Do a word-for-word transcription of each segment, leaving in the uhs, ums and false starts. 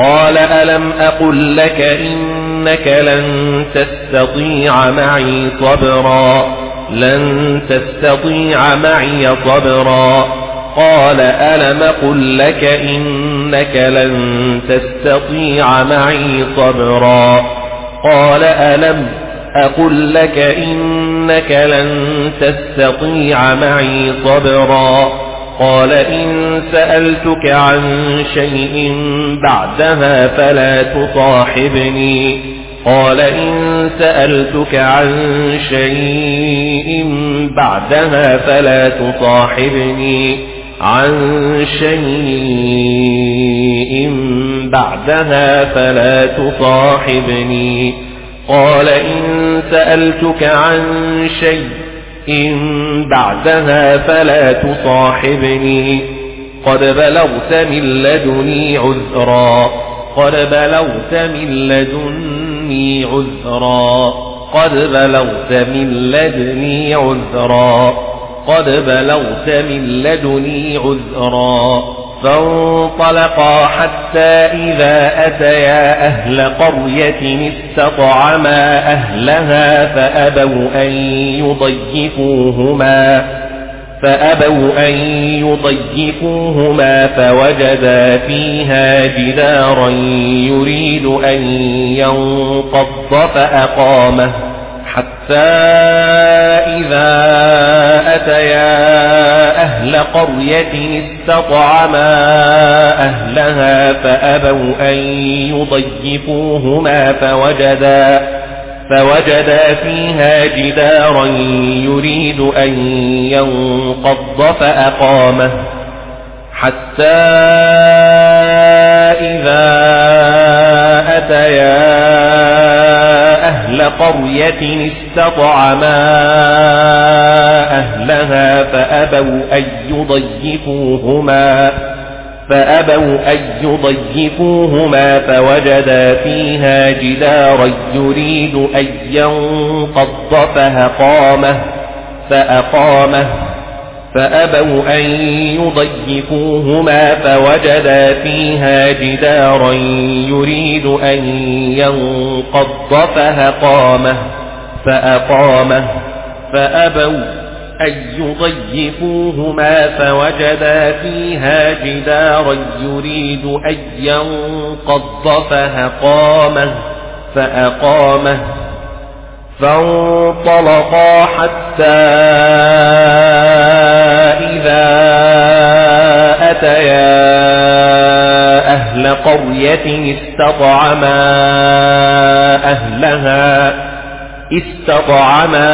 قال ألم أقل لك إنك لن تستطيع معي صبرا لن تستطيع معي صبرا قال ألم أقل لك إنك لن تستطيع معي صبرا قال ألم أقل لك إنك لن تستطيع معي صبرا قال إن سألتك عن شيء بعدها فلا تصاحبني قال إن سألتك عن شيء بعدها فلا تصاحبني عن شيء بعدها فلا تصاحبني قال إن سألتك عن شيء بعدها فلا تصاحبني قد بلغت من لدني عذرا قد بلغت من لدني عذرا قد بلغت من لدني عذرا قد بلغت من لدني عذرا فانطلقا حتى إذا أتيا أهل قرية استطعما أهلها فأبوا أن يضيفوهما فأبوا أن يضيفوهما فوجدا فيها جدارا يريد أن ينقض فأقامه حتى إذا أتيا أهل قرية استطعما أهلها فأبوا أن يضيفوهما فوجدا فوجدا فيها جدارا يريد أن ينقض فأقامه حتى إذا أتيا أهل قرية استطعما أهلها فأبوا أن يضيفوهما فأبوا أن يضيفوهما فوجدا فيها جدارا يريد أن ينقض فأقامه فأقامه فأبوا أن يضيفوهما فوجدا فيها جدارا يريد أن ينقض فأقامه فأقامه فأبوا أن يضيفوهما فوجدا فيها جدارا يريد أن ينقض فأقامه فأقامه فانطلقا حتى إذا أتيا أهل قرية استطعما أهلها استطعما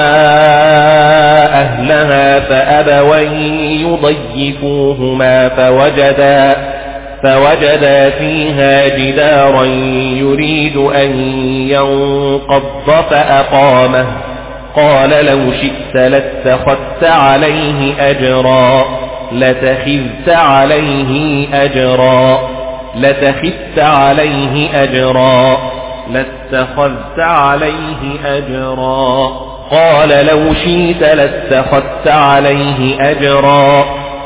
أهلها فأبوا أن يضيفوهما فوجدا فوجدا فيها جدارا يريد أن ينقض فأقامه قال لو شئت لاتخذت عليه أجرا لتخذت عليه أجرا لتخذت عليه أجرا لاتخذت عليه أجرا قال لو شئت لاتخذت عليه أجرا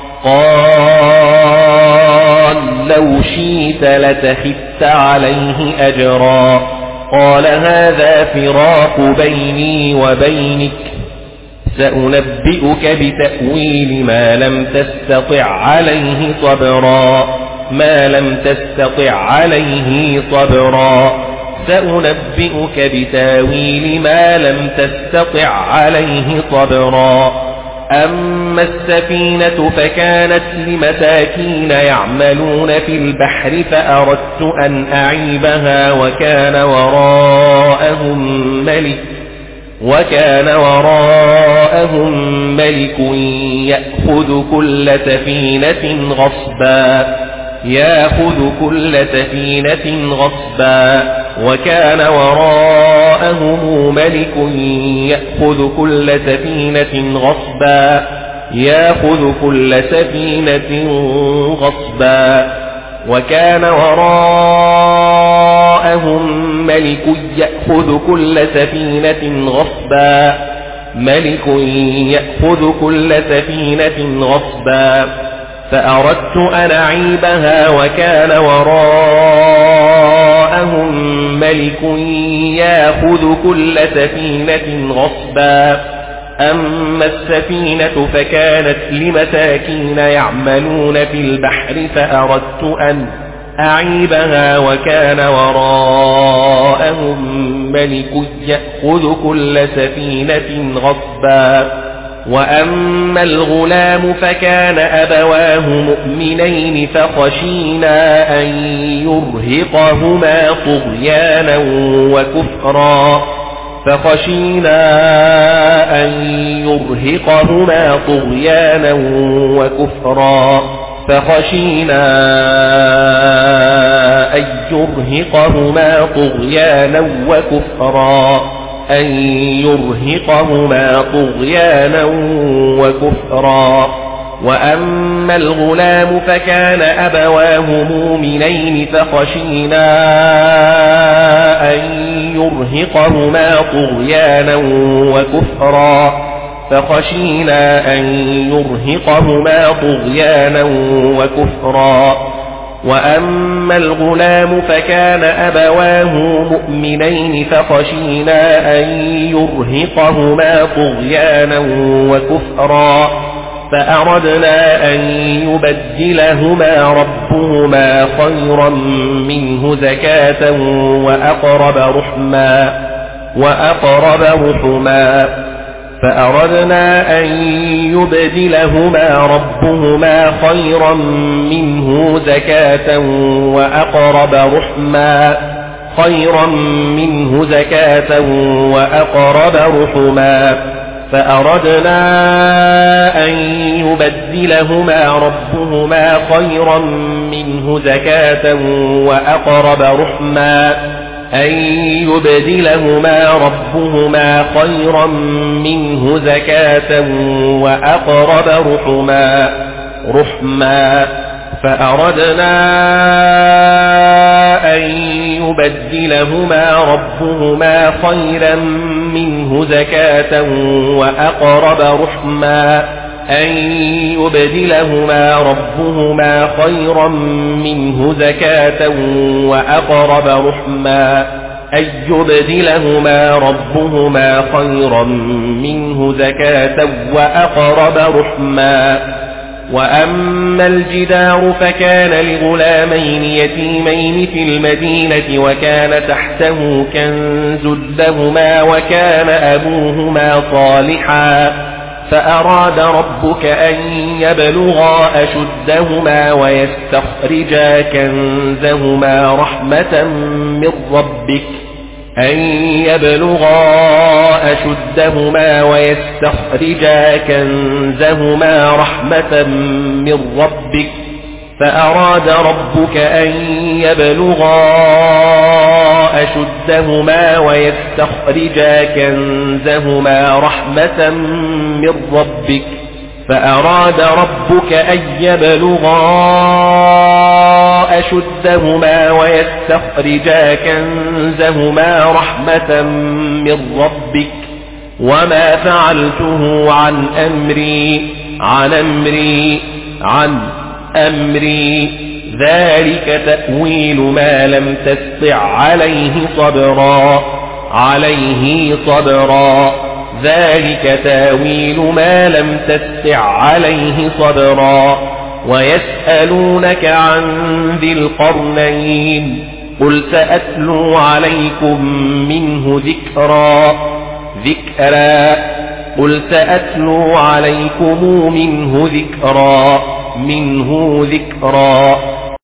قال لو شئت لتخذت عليه أجرا قال هذا فراق بيني وبينك سأنبئك بتأويل ما لم تستطع عليه صبرا ما لم تستطع عليه صبرا سأنبئك بتأويل ما لم تستطع عليه صبرا أما السفينة فكانت لمساكين يعملون في البحر فأردت أن أعيبها وكان وراءهم ملك وكان وراءهم ملك يأخذ كل سفينة غصبا يأخذ كل سفينة غصبا وكان وراءهم ملك يأخذ كل سفينة غصبا يأخذ كل سفينة غصبا وكان وراءهم ملك يأخذ كل سفينة غصبا ملك يأخذ كل سفينة غصبا فأردت أن أعيبها وكان وراءهم ملك يأخذ كل سفينة غصبا. أما السفينة فكانت لمساكين يعملون في البحر فأردت أن أعيبها وكان وراءهم ملك يأخذ كل سفينة غصبا. وأما الغلام فكان أبواه مؤمنين فخشينا أن يرهقهما طغيانا وكفرا فخشينا أن يرهقهما طغيانا وكفرا فخشينا أن يرهقهما طغيانا وكفرا أن يرهقهما طغيانا وكفرا. وأما الغلام فكان أبواه مؤمنين فخشينا أن يرهقهما طغيانا وكفرا فخشينا أن يرهقهما طغيانا وكفرا. وأما الغلام فكان أبواه مؤمنين فخشينا أن يرهقهما طغيانا وكفرا فأردنا أن يبدلهما ربهما خيرا منه زكاة وأقرب رحما وأقرب رحما فأردنا أن يبدلهما ربهما خيرا منه زكاة وأقرب رحما خيرا منه زكاة وأقرب رحما فأردنا أن يبدلهما ربهما خيرا منه زكاة وأقرب رحما أن يبدلهما ربهما خيرا منه زكاة وأقرب رحما رحما فأردنا أن يبدلهما ربهما خيرا منه زكاة وأقرب رحما أن يبدلهما ربهما خيرا منه زكاة وأقرب رحما أن يبدلهما ربهما خيرا منه زكاة وأقرب رحما. وأما الجدار فكان لغلامين يتيمين في المدينة وكان تحته كنز لهما وكان أبوهما صالحا فأراد ربك أن يبلغا أشدهما ويستخرجا كنزهما رحمة من ربك أن يبلغا أشدهما ويستخرجا كنزهما رحمة من ربك فأراد ربك أن يبلغا أشدهما ويستخرجا كنزهما رحمة من ربك فأراد ربك أن يبلغا أشدهما ويستخرجا كنزهما رحمة من ربك وما فعلته عن أمري عن أمري عن أمري ذلك تأويل ما لم تستطع عليه صبرا عليه صبرا ذلك تأويل ما لم تستطع عليه صبرا. ويسألونك عن ذي القرنين قل سأتلو عليكم منه ذكرا ذكرا قل سأتلو عليكم منه ذكرا منه ذكرا